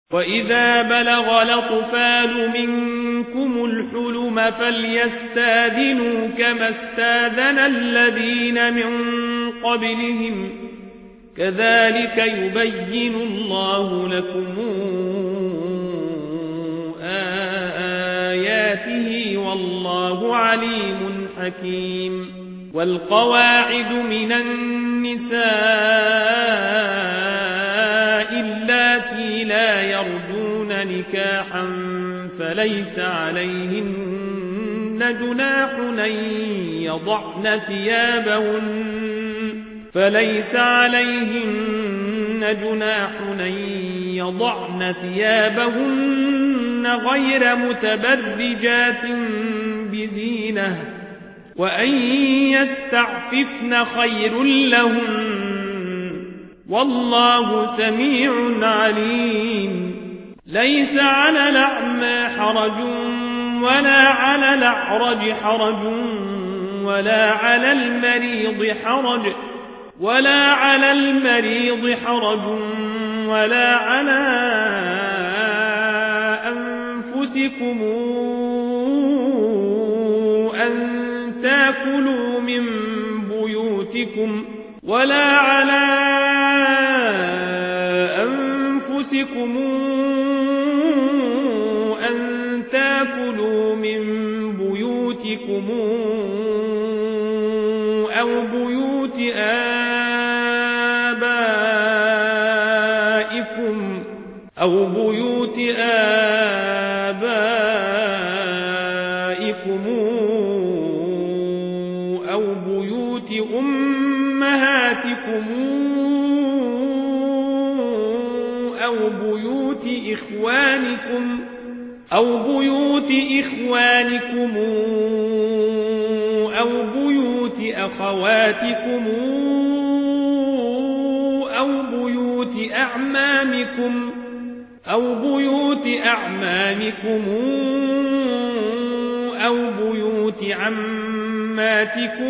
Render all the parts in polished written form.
وإذا بلغ الأطفال منكم الحلم فليستاذنوا كما استاذن الذين من قبلهم كذلك يبين الله لكم آياته والله عليم حكيم. والقواعد من النساء اللاتي لا يرجون نكاحا فليس عليهن جناح أن يضعن ثيابهن غير متبرجات بزينة وأن يستعففن خير لهن والله سميع عليم. ليس على الأعمى حرج ولا على الأعرج حرج ولا على المريض حرج ولا على أنفسكم أن تأكلوا من بيوتكم أو بيوت آبائكم أو بيوت أمهاتكم أو بيوت إخوانكم أو بيوت أخواتكم أو بيوت أعمامكم أو بيوت عماتكم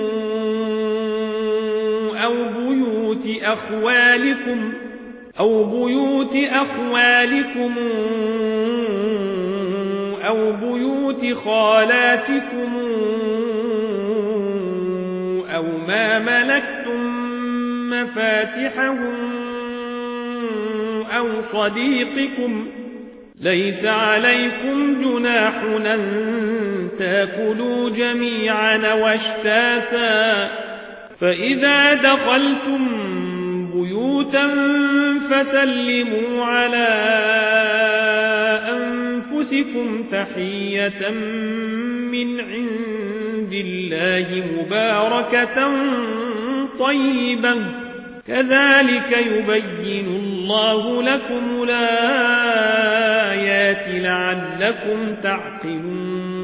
أو بيوت أخوالكم أو بيوت خالاتكم أو ما ملكتم مفاتحه أو صديقكم. ليس عليكم جناح أن تأكلوا جميعا واشتاتا فإذا دخلتم بيوتا فسلموا على أنفسكم تحية من عند الله مباركة طيبة كذلك يبين الله لكم الآيات لعلكم تعقلون.